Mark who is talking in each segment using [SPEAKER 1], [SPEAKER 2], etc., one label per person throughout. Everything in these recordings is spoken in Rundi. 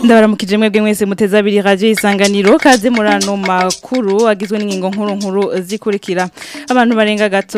[SPEAKER 1] Ndabaramukije mwebwe mwese muteza abiri radio isanganiro kaze murano makuru agizwe n'ingingo nkuru zikurikira abantu barenga gato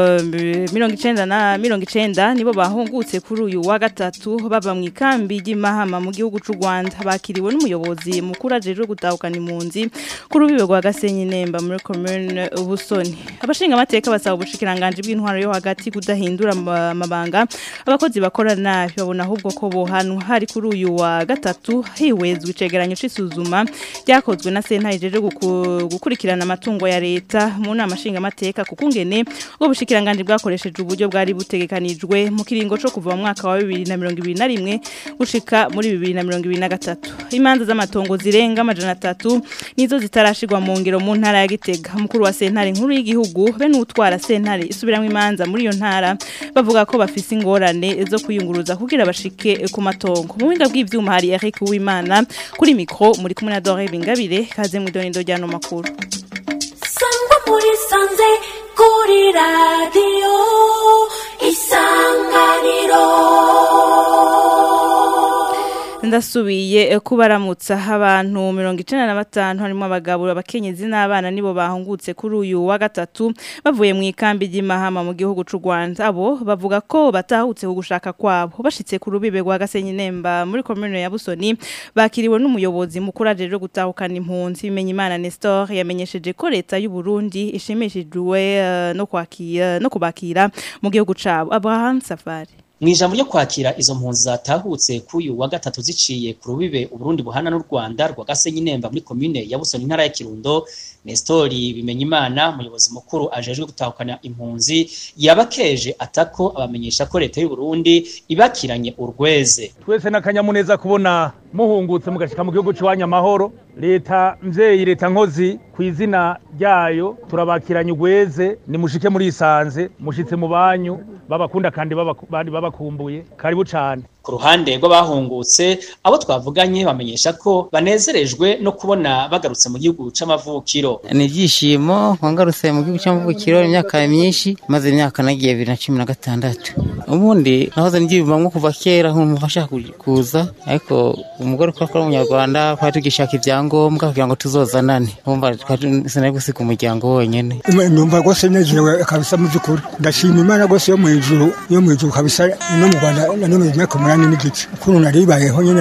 [SPEAKER 1] 90 nibo bahungutse kuri uyu wa gatatu baba mu ikambi y'Imahama mu gihugu c'u Rwanda bakiriwe n'umuyobozi mukuru ajejwe gutahukana impunzi kuri ubibe rwa Gasenyi Nemba muri commune Busoni abashinga amateka basaba ubushikiranganje bw'intwaro yo hagati kudahindura amabanga abakozi bakora nabi babona ahubwo ko bohanwa hari kuri uyu wa gatatu hiwezwe icegeranyo c'isuzuma ryakozwe na sentare jeje gukurikirana amatungo ya leta mu nama nshinga amateka kukungene ubwo bushikiranganje bwakoresheje uburyo bwari butegekanijwe mu kiringo co kuva mu mwaka wa 2021 gushika muri 2023 imanza z'amatongo zirenga 300 nizo zitarashirwa mu ngiro mu ntara ya Gitega mukuru wa sentare nkuru y'igihugu be n'utwara sentare isubiramwe imanza muri iyo ntara bavuga ko bafise ingorane zo kuyunguruza kugira bashike ku matongo mu winga bw'ivyuma hari Eric Uwimana kuri micro muri kumwe na Dore Bingabire kaze mu donindo ryano makuru
[SPEAKER 2] Sangwa muri sanze kuri radio Isanganiro
[SPEAKER 1] ndasubiye kubaramutsa abantu 95 harimo abagabo abakenyezi n'abana nibo bahungutse kuri uyu wa gatatu bavuye mu ikambi y'Imahama mu gihugu c'u Rwanda abo bavuga ko batahutse kugushaka kwabo bashitse ku rubibe rwa Gasenyi Nemba muri commune ya Busoni bakiriwe n'umuyobozi mukuru ajeje gutahukana impunzi Bimenyimana Nestor yamenyesheje ko leta y'u Burundi ishimishijwe no kubakira mu gihugu cabo Abraham Safari
[SPEAKER 3] Mwijambo ryo kwakira izo mpunzi zatahutse kuyu wa gatatu ziciye ku rubibe Uburundi buhana n'u Rwanda rwa Gasenyi Nemba muri commune ya Busoni ntara ya Kirundo Nestori Bimenyimana umuyobozi mukuru ajejwe gutahukana impunzi yabakeje atako abamenyesha ko leta y'u Burundi ibakiranye urweze
[SPEAKER 4] twese nakanyamuneza kubona muhungutse mugashika mu gihugu cy'wanya amahoro leta mvyeyi leta nkozi kwizina ryayo turabakiranye urweze ni mushike muri isanze mushitse mu banyu babakunda kandi babakumbuye karibu cyane
[SPEAKER 3] ku ruhande rw'abahungutse abo twavuganye bamenyesha ko banezerejwe no kubona bagarutse mu gihugu c'amavukiro
[SPEAKER 5] ni ibyishimo wangarutse mu gihugu c'amavukiro imyaka myinshi maze imyaka nagiye 2016 ubundi nahoze ngibamwe kuva kera nkumufasha kuza ariko umugore ko akora umunyarwanda kwa tugishaka ivyangombwa kugira ngo tuzozanane umva sinari gusiga umuryango wonyene
[SPEAKER 6] numva gose nejewe kabisa mu byukuri ndashima Imana gose yo mu ijuru kabisa no mu Rwanda no mu myaka munani n'igice kuno naribayeho nyene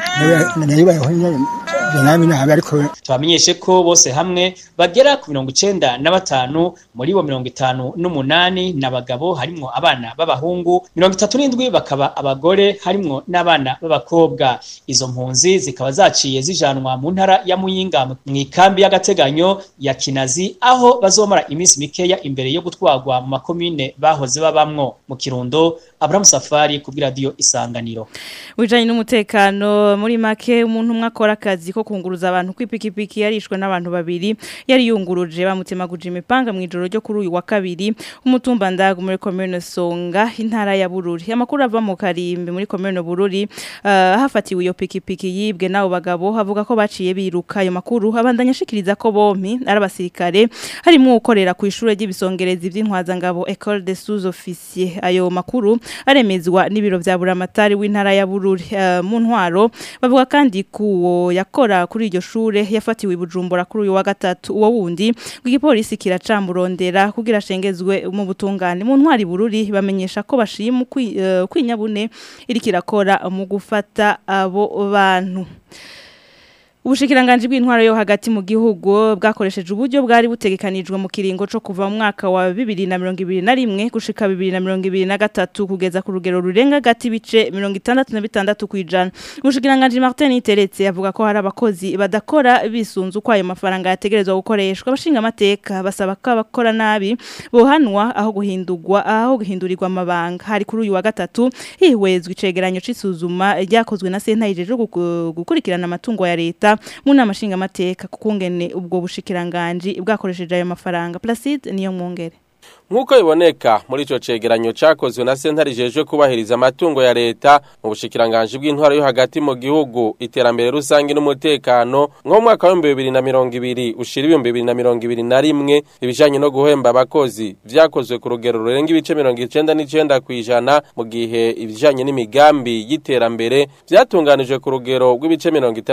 [SPEAKER 3] twamenyeshe ko bose hamwe bagera ku 95 muri bo 58 n'abagabo harimo abana b'abahungu 37 bakaba abagore harimo n'abana b'abakobwa izo mpunzi zikaba zaciye zijanwa mu ntara ya Muyinga mu ikambi y'agateganyo ya Kinazi aho bazomara iminsi mikeya imbere yo gutwagwa mu makomine bahoze babamwo mu Kirundo Abraham Safari ku radio Isanganiro
[SPEAKER 1] wijanye n'umutekano muri make umuntu mwakora akazi ko kunguruza abantu kwipikipiki yarishwe n'abantu babiri yari yunguruje bamutemaguje imipanga mu ijoro ryo kuri uyu wa kabiri umutumba ndago muri commune Songa intara ya Bururi amakuru ava mu Karimbe muri commune Bururi hafatiwe iyo pikipiki yibwe nawo bagabo havuga ko baciye biruka ayo makuru abandanya shikiriza ko bompi arabasirikare harimo ukorera ku ishure ry'ibisongerezi by'intwaza ngabo École des sous-officiers ayo makuru aremezwa n'ibiro vya Buramatari w'intara ya Bururi mu ntwaro bavuga kandi kuwo yakora kuri iryo shure yafatiwe Bujumbura kuri uyu wa gatatu uwo wundi w'igipolisi kiracamurondera kugira shengezwe mu butungane mu ntwari Bururi bamenyesha ko bashima kwinyabune iri kirakora mu gufata abo bantu Ubushikiranganje bw'intwaro yo hagati mu gihugu bwakoresheje uburyo bwari butegekanijwe mu kiringo co kuva mu mwaka wa 2021 gushika 2023 kugeza ku rugero rurenga gati bice 66 kwijana. Ubushikiranganje Martin Iteretse avuga ko hari abakozi badakora bisunzu kwa ayo mafaranga yategerezwa gukoreshwa abashinga amateka basaba ko abakora nabi bohanwa aho guhindurirwa amabanga hari kuri uyu wa gatatu hihwezwe icegeranyo c'isuzuma ryakozwe na sentare ijeje gukurikirana amatungo ya leta mu nama nshinga amateka kukungene ubwo bushikiranganje bwakoresheje ayo mafaranga Placide niyo mwongere
[SPEAKER 7] Nkuko iboneka muri ico cegeranyo cakozwe na sentare ijejwe kubahiriza amatungo ya leta mu bushikiranganje bw'intwaro yo hagati mu gihugu iterambere rusangi n'umutekano nko mu mwaka wa 2020 ushira 2021 ibijanye no guhemba abakozi vyakozwe ku rugero rurenga ibice 99% mu gihe ibijanye n'imigambi y'iterambere vyatunganijwe ku rugero rw'ibice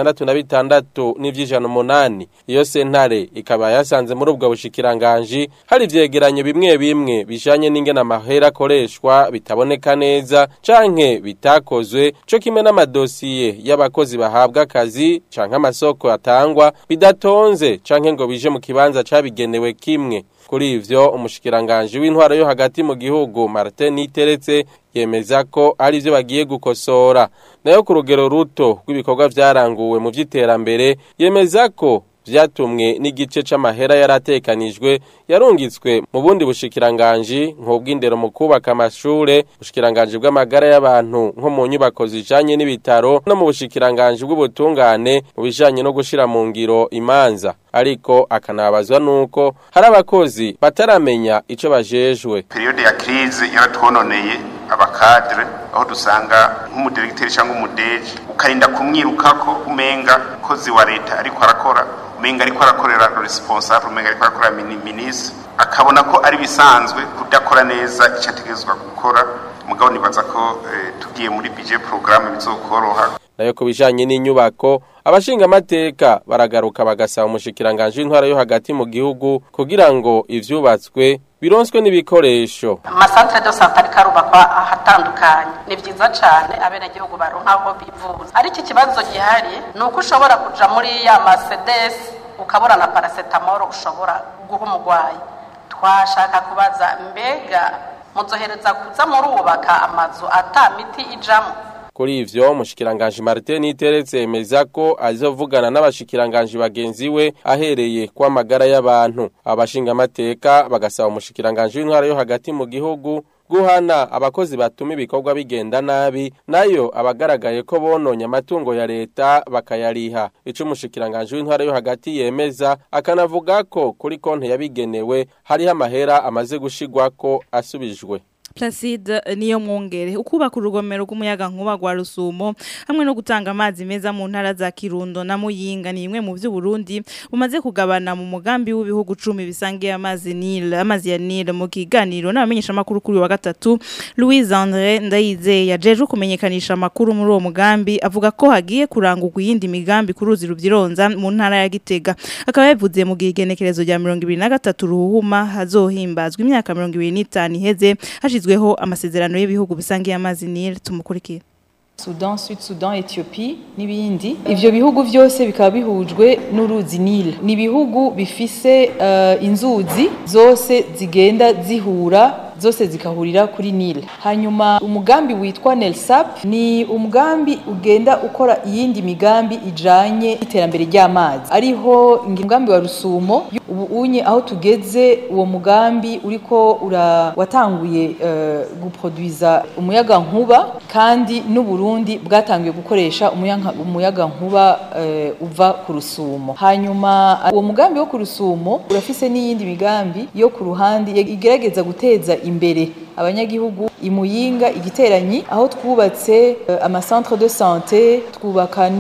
[SPEAKER 7] 66 n'ivy'ijana iyo sentare ikaba yasanze muri ubwo bushikiranganje hari ivyegeranyo bimwe bijanye n'ingena amahera akoreshwa bitaboneka neza canke bitakozwe co kimwe n'amadosiye y'abakozi bahabwa akazi canke amasoko atangwa bidatonze canke ngo bije mu kibanza cabigenewe kimwe. Kuri ivyo umushikiranganje w'intwaro yo hagati mu gihugu Martin Niteretse yemeza ko ari ivyo bagiye gukosora. Nayo ku rugero ruto rw'ibikorwa vyaranguwe mu vy'iterambere yemeza ko vyatumwe n'igice c'amahera yaratekanijwe yarungitswe mu bundi bushikiranganje nk'ubw'indero mu kubaka amashure, bushikiranganje bw'amagara y'abantu nko mu nyubako zijanye n'ibitaro no mu bushikiranganje bw'ubutungane mu bijanye no gushira mu ngiro imanza. Ariko akanabazwa nuko hari abakozi bataramenya ico bajejwe.
[SPEAKER 8] Periode ya crise yaratwononeye abakadre aho dusanga nk'umudirecteur cyangwa umudeji ukarinda kumwirukako umenga kozi wa leta ariko arakora umenga ariko arakorera responsable umenga ariko arakora ministre akabona ko ari bisanzwe kudakora neza icyategezwa gukora mugabo nibaza ko tugiye muri budget programme bizokoroha.
[SPEAKER 7] Nayo kubijanye n'inyubako abashinga amateka baragaruka bagasaba umushikiranganje w'intwaro yo hagati mu gihugu kugira ngo ivyubatswe bironswe n'ibikoresho.
[SPEAKER 9] Amasantre de santé karubakwa ahatandukanye ni vyiza cyane abene gihugu baronka aho bivuza. Ari iki kibazo gihari nuko ushobora kuja muri ya Mercedes ukabura na paracetamol ushobora guha umugwayi. Twashaka kubaza mbega muzohereza kuza murubaka amazu ata miti ijamo.
[SPEAKER 7] Kuri ivyo umushikiranganje Martin Niteretse yemeza ko azovugana n'abashikiranganje bagenzi we ahereye kwa magara y'abantu. Abashinga amateka bagasaba umushikiranganje w'intwaro yo hagati mu gihugu guhana abakozi batuma ibikorwa bigenda nabi nayo abagaragaye ko bononye amatungo ya leta bakayariha. Ico umushikiranganje w'intwaro yo hagati yemeza akanavuga ko kuri konte yabigenewe hari amahera amaze gushigwako asubijwe.
[SPEAKER 1] Placide niyo mwongere ukubaka urugomero rw'umuyaga nkuba gwa Rusumo hamwe no gutanga amazi meza mu ntara za Kirundo na Muyinga ni imwe mu vy'u Burundi bumaze kugabana mu mugambi w'ibihugu 10 bisangiye amazi ya Nile mu kiganiro n'abamenyesha makuru kuri wa gatatu. Louise André Ndayize yajeje kumenyekanisha makuru muri uwo mugambi avuga ko hagiye kurangurwa yindi migambi kuruzi ruvyironza mu ntara ya Gitega. Akaba yavuze mu gigenekerezo rya 2023 ruhuma hazohimbazwa imyaka 2025 iheze hashizweho amasezerano y'ibihugu bisangiye amazi Nile. Tumukurikira.
[SPEAKER 10] Sudan, Sud Sudan, Ethiopie n'ibindi. Ivyo bihugu byose bikaba bihujwe n'uruzi Nile. Ni bihugu bifise inzuzi zose zigenda zihura zose zikahurira kuri Nile. Hanyuma umugambi witwa Nelsap ni umugambi ugenda ukora iyindi migambi ijanye iterambere ry'amazi. Ariho umugambi wa Rusumo ubu unye aho tugeze uwo mugambi uriko watanguye guproduiza umuyaga nkuba kandi n'u Burundi bwatangiye gukoresha umuyaga nkuba uva ku Rusumo. Hanyuma uwo mugambi wo ku Rusumo urafise n'iyindi migambi yo ku ruhande igerageza guteza imbere abanyagihugu imuyinga igiteranyi aho twubatse amacentre de santé twubaka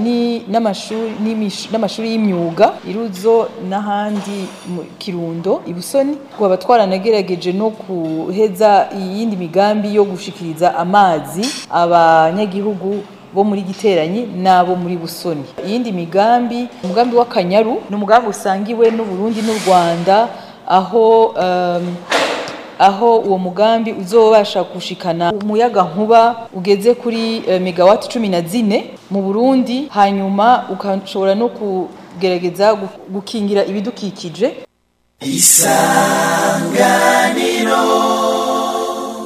[SPEAKER 10] n'amashuri y'imyuga iruzo n'ahandi mu Kirundo ibusoni twaba twaranagerageje no kuheza iyindi migambi yo gushikiriza amazi abanyagihugu bo muri giteranyi nabo muri busoni. Iyindi migambi umugambi w'Akanyaru n'umugambi usangiwe n'u Burundi n'u Rwanda aho uwo mugambi uzobasha gushikana umuyaga nkuba ugeze kuri megawati 14 mu Burundi hanyuma ukashobora no kugerageza gukingira ibidukikije. Isanganiro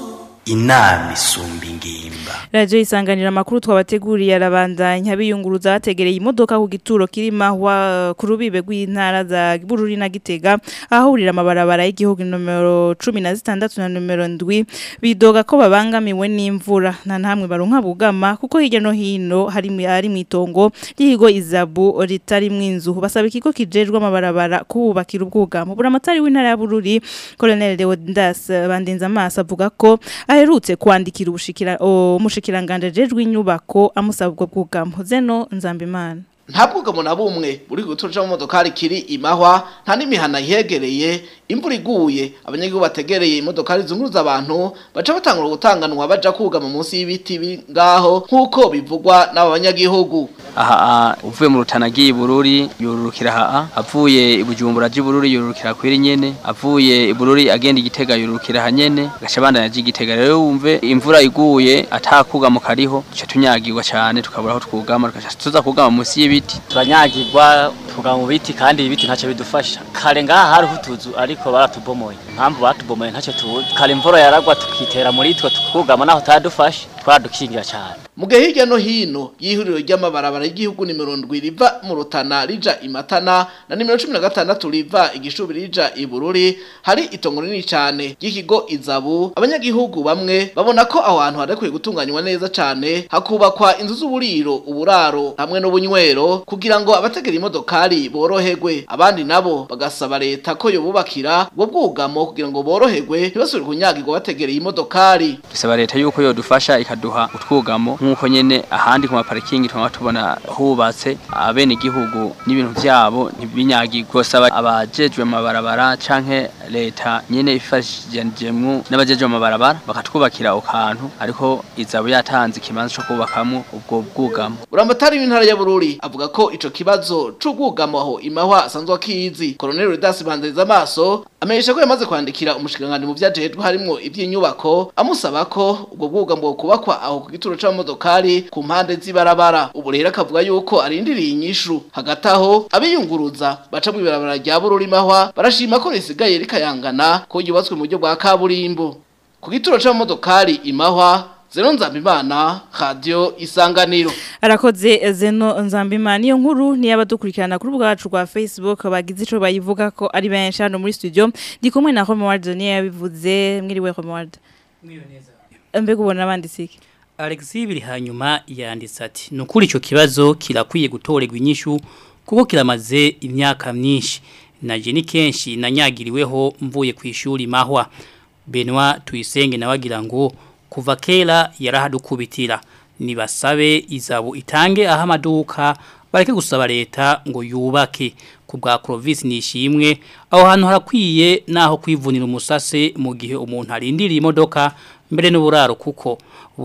[SPEAKER 11] inama isumba ingimba.
[SPEAKER 1] Radio Isanganiro makuru twabateguriye arabandanya biyunguruza bategereye imodoka ku gituro kirima wa kurubibe rw'intara za Bururi na Gitega ahurira amabarabara y'igihugu numero 16 na numero 7 bidoga ko babangamiwe n'imvura na ntamwe baronka bugama kuko hirya no hino hari mwitongo yigo izabu ritari mwinzu basaba ikigo kijejwe amabarabara kubakira ubwugamo buramatari w'intara ya Bururi Colonel Leonidas Bandinza Amaso avuga ko aherutse kwandikira umushikiranganje jejwe inyubako amusaba ubwo bwugamo Zeno Nzambimana
[SPEAKER 12] nta bwugamo na bumwe buri gutoja mu modokari kiri imahwa nta n'imihana ihegereye imvura iguye abanyagihugu bategereye imodokari zunguruza abantu baca batangura gutanganwa baja kugama munsi y'ibiti ngaho nkuko bivugwa n'abanyagihugu.
[SPEAKER 13] Aha uvuye mu Rutana giye Bururi yorurukira haa avuye ibujumbura Bururi yorurukira kwiri nyene avuye Bururi agenda Igitega yorurukira hanyene gashabandanya Igitega rero wumve imvura iguye atakugamo kariho cyo tunyagirwa cyane tukabura aho twugama tuza kugama munsi y'ibiti
[SPEAKER 14] turanyagirwa tuga mu biti kandi ibiti ntacyo bidufasha kare ngaha hari hutuzu ariko baratubomoye mpamvu batubomoye ntacyo tuzi kare imvura yaragwa tukitera muri twe tukugama naho tadufasha twadukingira cyane.
[SPEAKER 12] Muge hirya no hino y'ihuriro ry'amabarabara y'igihugu nimero 7 riva mu Rutana rija Imatana na nimero 16 riva Igishubi rija Ibururi hari itongo rinini cyane ry'ikigo Izabu abanyagihugu bamwe babona ko aho hantu hadakwiye gutunganywa neza cyane hakubakwa inzu z'uburiro uburaro hamwe n'ubunywero kugira ngo abategera imodokari boroherwe abandi nabo bagasaba leta ko yobubakira ubwo bwugamo kugira ngo boroherwe ntibasubire kunyagirwa bategereye imodokari.
[SPEAKER 13] Dusaba leta yuko yodufasha ikaduha utwugamo nkuko nyene ahandi ku maparikingi tubona hubatse abene igihugu n'ibintu byabo ntibinyagirwa saba abajejwe amabarabara canke leta nyene ifashijemwe n'abajejwe amabarabara bakatwubakira ukantu ariko Izabu yatanze ikibanza cyo kubakamo ubwo bwugamo.
[SPEAKER 12] Uramatari w'intara ya Bururi avuga ko ico kibazo c'ubwugamo aho imahwa asanzwe akizi. Colonel Leonidas Bandinza Amaso amenyesha ko yamaze kwandikira umushikiranganje mu vyajejwe harimo ivy'inyubako amusaba ko ubwo bwugamo kubakwa aho ku gituro c'amodokari ku mpande z'ibarabara. Ubu rero akavuga yuko arindiriye inyishu hagati aho abiyunguruza baca mu ibarabara rya Bururi mahwa barashima ko risigaye rikayangana ko yubatswe mu buryo bwa kaburimbo ku gituro c'amodokari imahwa. Zeno Nzambimana, Radio Isanganiro.
[SPEAKER 1] Arakoze Zeno Nzambimana iyo nkuru ni yabadukurikirana kuri bwacu rwa Facebook bagize ico bayivuga ko ari benshi hano muri studio ndi kumwe na Homeward Zone yabivuze mwiriwe Homeward.
[SPEAKER 15] Mwiriwe neza.
[SPEAKER 1] Mbega ubona banditsiki.
[SPEAKER 15] Alexis biri hanyuma yanditse ati nukuri ico kibazo kirakwiye gutorerwa inyishu kuko kiramaze imyaka myinshi naje ni kenshi nanyagiriweho mvuye ku ishuri mahwa Benoit Tuyisenge nawagira ngo kuva kera yarahadukubitira nibasabe Izabu itange aha amaduka bareke gusaba leta ngo yubake ku bwa Clovis nishimwe aho hantu harakwiye naho kwivunira umusase mu gihe umuntu arindiriye imodoka mbere n'uburaro kuko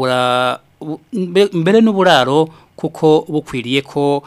[SPEAKER 15] mbere n'uburaro kuko bukwiriye ko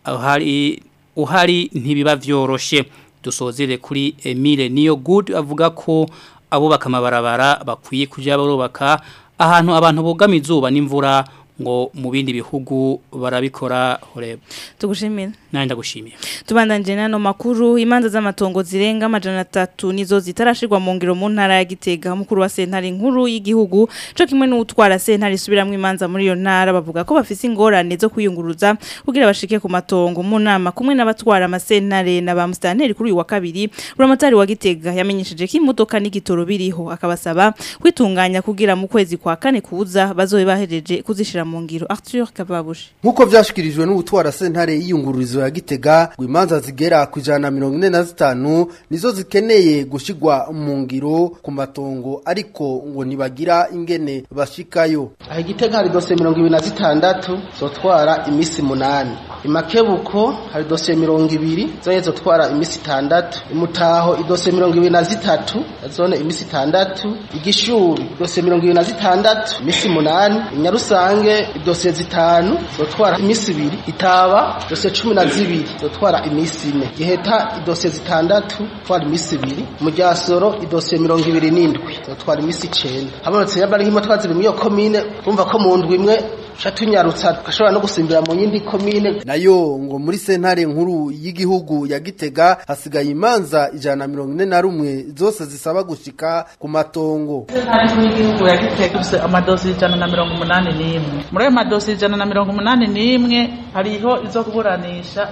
[SPEAKER 15] uhari ntibiba vyoroshe. Dusozere kuri Emile Niyo Good avuga ko abubaka amabarabara bakwiye kuja barubaka ahantu abantu bogama izuba n'imvura ngo mu bindi bihugu barabikora horeba.
[SPEAKER 1] Tugushimira.
[SPEAKER 15] Nandi ndagushimiye.
[SPEAKER 1] Tubandanje nano makuru imanza z'amatongo zirenga 300 nizo zitarashirwa mu ngiro mu ntara ya Gitega mukuru wa sentare nkuru y'igihugu cyo kimwe n'utwara sentare subiramwe imanza muri yo ntara bavuga ko bafise ingorane zo kuyunguruza kugira bashike ku matongo mu nama kumwe n'abatwara amasentare na ba mustanteri kuri uyu wa kabiri uramatari wa Gitega yamenyesheje ko imodoka n'igitoro biriho akabasaba kwitunganya kugira mu kwezi kwa kane kuza bazobe bahereje kuzishira mu ngiro. Arthur Kababushi
[SPEAKER 16] nkuko vyashikirijwe n'ubutwara sentare y'iyungururizo ya Gitega imanza zigera ku 145 nizo zikeneye gushigwa mu ngiro ku matongo ariko ngo nibagira ingene bashikayo.
[SPEAKER 17] Aha Gitega hari dosiye 26 zotwara imisi 8 imakebuko hari dosiye 20 zone zotwara imisi 6 imutaho idosiye 23 zone imisi 6 igishuri dosiye 26 imisi 8 inyarusange idosiye 5 zotwara imisi 2 itaba dosiye 12 zotwara imisi 4 giheta idosiye 6 twara imisi 2 mujyasoro idosiye 27 zotwara imisi 9 habonetse yabari himo twazibimwe yo komine urumva ko mu ndwi imwe tunyarutsa tugashobora no gusimbira mu yindi komine.
[SPEAKER 16] Nayo ngo muri sentare nkuru y'igihugu ya Gitega hasigaye imanza 141 zose zisaba gushika ku matongo.
[SPEAKER 18] Sentare nkuru y'igihugu ya Gitega dufise amadosi 181. Muri ayo madosi 181 hariho izo kuburanisha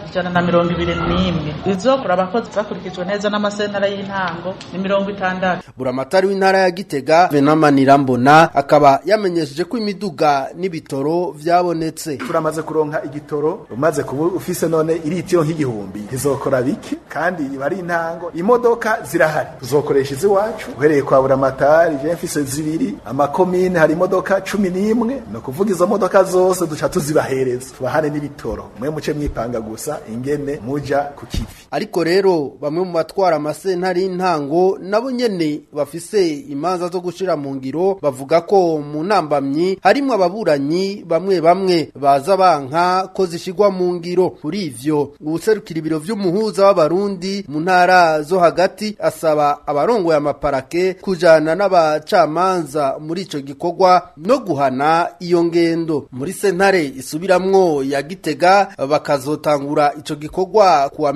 [SPEAKER 18] 121. Izo kuraba ko zakurikijwe neza n'amasentare y'intango ni 60.
[SPEAKER 16] Buramatari w'intara ya Gitega Venamanira Mbona akaba yamenyesheje ko imiduga n'ibitoro vyabonetse.
[SPEAKER 19] Turamaze kuronka igitoro umaze kuba ufise none iritiro nk'igihumbi izokora biki kandi bari intango imodoka zirahari tuzokoresha iziwacu uhereye kwa Buramatari je mfise zibiri amakomine hari imodoka 11 no kuvuga izo modoka zose duca tuzibahereza tubahane n'ibitoro mwe muce mwipanga gusa ingene muja ku kivi.
[SPEAKER 16] Ariko rero bamwe mu batwara amasentari y'intango nabo nyene bafise imanza zo gushira mu ngiro bavuga ko mu ntambamyi harimo ababuranyi bamwe baza banka ko zishigwa mu ngiro. Kuri ivyo ubuserukira ibiro vy'umuhuza w'abarundi mu ntara zo hagati asaba abarongoye amaparake kujana n'abacamanza muri ico gikorwa no guhana iyo ngendo. Muri sentare isubiramwo ya Gitega bakazotangura ico gikorwa kuwa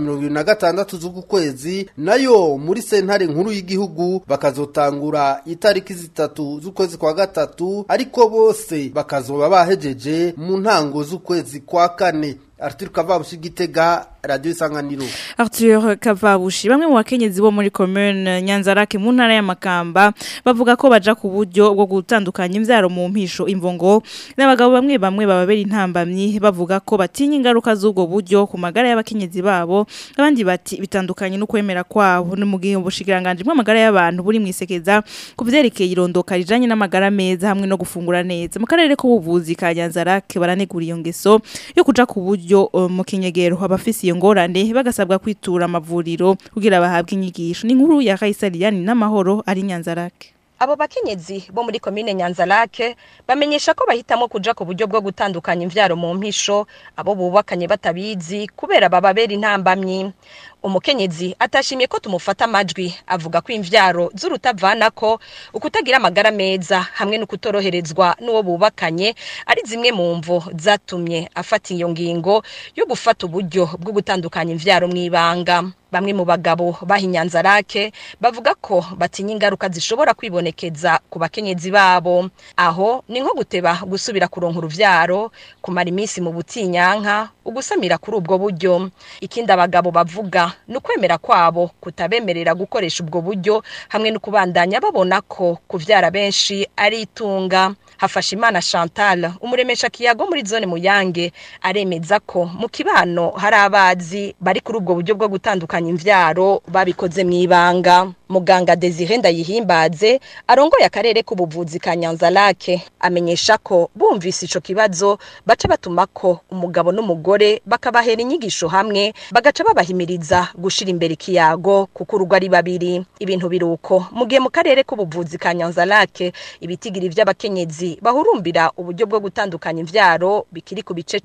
[SPEAKER 16] 26 z'ukwezi, nayo muri sentare nkuru y'igihugu bakazotangura itariki 3 z'ukwezi kwa gatatu, ariko bose bakazoba bahejeje mu ntango z'ukwezi kwa kane. Arthur Kavabushi Gitega, Radio Isanganiro.
[SPEAKER 1] Arthur Kavabushi, bamwe mu bakenyezi bo muri commune Nyanzarake mu ntara ya Makamba bavuga ko baja ku buryo bwo gutandukanya imvyaro mu mpisho imvongo, n'abagabo bamwe bababera intambamyi bavuga ko batinya ingaruka z'ubwo buryo ku magara y'abakenyezi babo, abandi bati bitandukanye no kwemera kwabo. Ni mu gihe ubushikiranganje bw'amagara y'abantu buri mwisekeza ku vyerekeye irondoka rijanye n'amagara meza hamwe no gufungura neza. Mu karere k'ubuvuzi ka Nyanzarake baranegura iyo ngeso yo kuja ku buryo mu kinyegero abafise iyo ngorane bagasabwa kwitura amavuriro kugira bahabwe inyigisho. Ni inkuru ya Kaisariani n'amahoro ari Nyanzarake.
[SPEAKER 20] Abo bakenyezi bo muri komine Nyanzarake bamenyesha ko bahitamo kuja ku buryo bwo gutandukanya imvyaro mu mpisho abo bubakanye batabizi kubera bababera intambamyi. Umukenyezi atashimiye ko tumufata amajwi avuga ko imvyaro z'urutavana ko ukutagira amagara meza hamwe no kutoroherezwa n'uwo bubakanye ari zimwe mu mvo zatumye afata iyo ngingo yo gufata uburyo bwo gutandukanya imvyaro mw'ibanga. Bamwe mu bagabo bahinyanzarake bavuga ko batinya ingaruka zishobora kwibonekeza ku bakenyezi babo. Aho ni nko guteba gusubira kuronka uruvyaro, kumara iminsi mu butinyanka, ugusamira kuri ubwo buryo. Ikindi abagabo bavuga nukwemera kwabo kutabemerera gukoresha ubwo buryo hamwe no kubandanya babona ko kuvyara benshi ari itunga. Hafashimana Chantal umuremesha kiyago muri zone Muyange aremeza ko mu kibano hari abazi bari kuri ubwo buryo bwo gutandukanya imvyaro babikoze mw'ibanga. Muganga Desire Ndayihimbaze arongoye akarere k'ubuvuzi ka Nyanzarake amenyesha ko bumvise ico kibazo baca batumako umugabo n'umugore bakabahera inyigisho hamwe bagaca babahimiriza gushira imbere ikiyago kuko urugo ari babiri. Ibintu biruko mu gihe mu karere k'ubuvuzi ka Nyanzarake ibitigiri vy'abakenyezi bahurumbira uburyo bwo gutandukanya imvyaro bikiri ku bice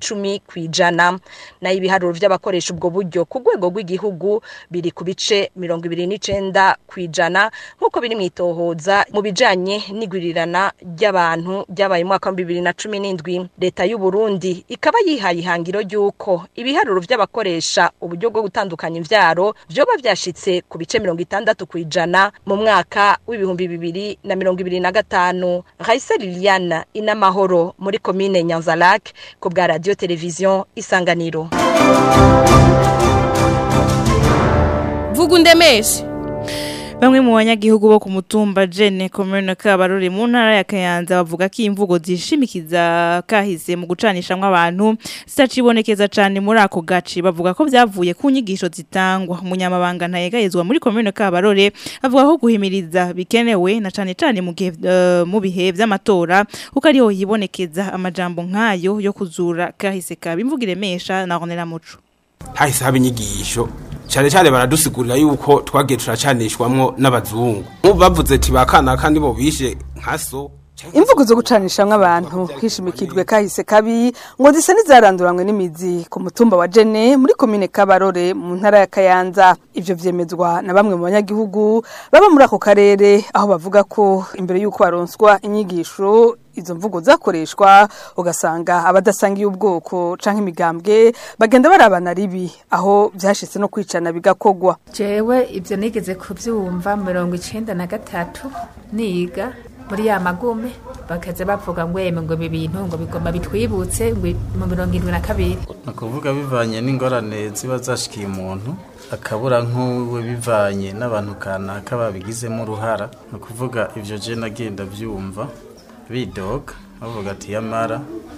[SPEAKER 20] 10%, nayo ibiharuro vy'abakoresha ubwo buryo ku rwego rw'igihugu biri ku bice 29% nkuko biri mwitohoza mu bijanye n'igurirana ry'abantu ryabaye mu mwaka wa 2017. Leta y'u Burundi ikaba yihaye ihangiro ry'uko ibiharuro vy'abakoresha uburyo bwo gutandukanya imvyaro vyoba vyashitse ku bice 60% mu mwaka w'2025. Raisa Liliane inamahoro muri komine Nyanzarake ku bwa Radio Television Isanganiro.
[SPEAKER 1] Vugundemeshe. Bamwe mu banyagihugu bo ku mutumba Jene commune Kabarore mu ntara ya Kayanza bavuga ko imvugo zishimikiza kahise mu gucanishamwe abantu zitacibonekeza cyane muri ako gace. Bavuga ko byavuye ku nyigisho zitangwa. Umunyamabanga ntayegayezwa muri commune Kabarore avuga ko guhimiriza bikenewe na cyane mu bihe by'amatora uko ariho hibonekeza amajambo nkayo yo kuzura kahise kabi. Imvugo iremesha na Ronela Muco.
[SPEAKER 21] Hahise haba inyigisho cyane baradusigurira yuko twagiye turacanishwamwo n'abazungu. Bavuze ati bakana kandi bo bishe nkaso
[SPEAKER 2] imvugo zo gucanishamwe abantu hishimikijwe kahise kabi ngo zisa nizaranduranywe n'imizi ku mutumba wa Jene muri komine Kabarore mu ntara ya Kayanza. Ivyo vyemezwa na bamwe mu banyagihugu baba muri ako karere, aho bavuga ko imbere y'uko baronswa inyigisho izo mvugo zakoreshwa ugasanga abadasangiye ubwoko canke imigambwe bagenda barabana ribi, aho vyashitse no kwicana bigakogwa.
[SPEAKER 22] Jewe ivyo nigeze kuvyumva 93 niga muri ya magume bakaze bavuga ngo ngo ibintu ngo bigomba bitwibutse ngo mu 72
[SPEAKER 23] nakuvuga bivanye n'ingorane ziba zashikiye umuntu akabura nk'uwe bivanye n'abantu kanaka babigizemo uruhara. Nakuvuga ivyo je nagenda vyumva bidoga bavuga ati yamara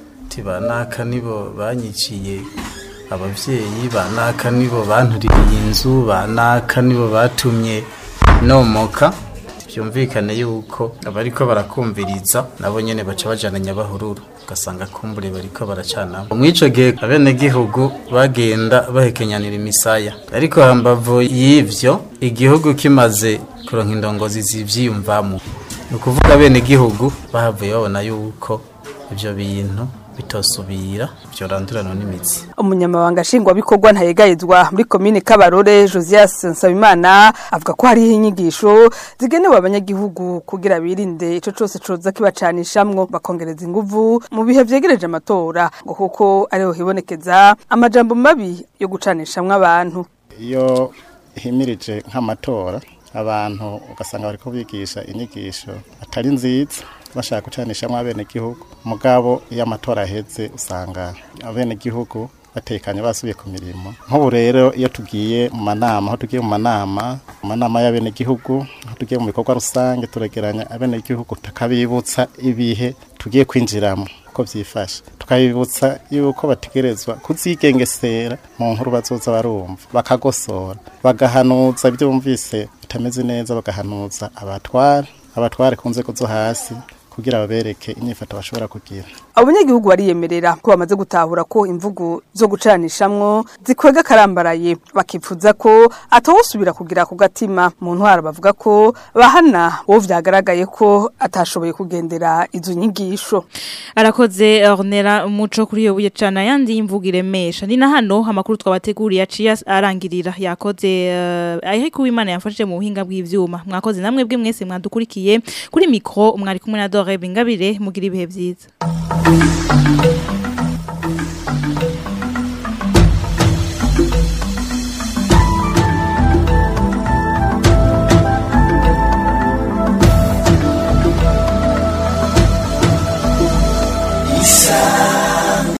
[SPEAKER 23] tibanaka nibo banyiciye abavyeyi, banaka nibo banturiye inzu, banaka nibo batumye nomoka. Byumvikane yuko abariko barakumviriza nabo nyene baca bajana nyabahururu ugasanga kumbure bariko baracana. Mwico gihe abene gihugu bagenda bahekenyanira imisaya, ariko hambavu y'ivyo igihugu kimaze kuronka indongozi zivyiyumvamo, nukuvuga bene gihugu bahavuye babona yuko ivyo bintu bitosubira byorandurana n'imitsi.
[SPEAKER 2] Umunyamabanga nshingwa bikorwa ntayegayezwa muri komine Kabarore Josias Nsabimana avuga ko hari inyigisho zigenewe abanyagihugu kugira birinde ico cose coza kibacanishamwo, bakongereza inguvu mu bihe vyegereje amatora ngo kuko ariho hibonekeza amajambo mabi yo gucanishamwe abantu.
[SPEAKER 24] Iyo himirije nk'amatora abantu ugasanga bariko bigisha inyigisho atari nziza bashaka gucanishamwe abene gihugu, mugabo iyo amatora aheze usanga abene gihugu batekanye basubiye ku mirimo. Nk'ubu rero iyo tugiye mu manama, aho tugiye mu manama y'abene gihugu, aho tugiye mu bikorwa rusange turegeranya abene gihugu tukabibutsa ibihe tugiye kwinjiramo ko vyifashe, tukabibutsa yuko bategerezwa kuzigengesera mu nkuru bazoza barumva, bakagosora, bagahanuza ibyo bumvise bitameze neza, bagahanuza abatware ku nzego zo hasi kugira babereke inyifato bashobora kugira.
[SPEAKER 2] Abanyagihugu bariyemerera ko bamaze gutahura ko imvugo zo gucanishamwo zikwega karambaraye, bakipfuza ko atawusubira kugira ku gatima. Mu ntwara bavuga ko bahana bo vyagaragaye ko atashoboye kugendera izo nyigisho.
[SPEAKER 1] Arakoze Ornera umuco kuri yo buye yandi imvugo iremesha. Ni na hano amakuru twabateguriye aciye arangirira. Yakoze ariko Uwimana yamfashije mu buhinga bw'ivyuma. Mwakoze namwe bwe mwese mwadukurikiye kuri mikro umwari kumwe na Dore Bingabire mugira ibihe byiza.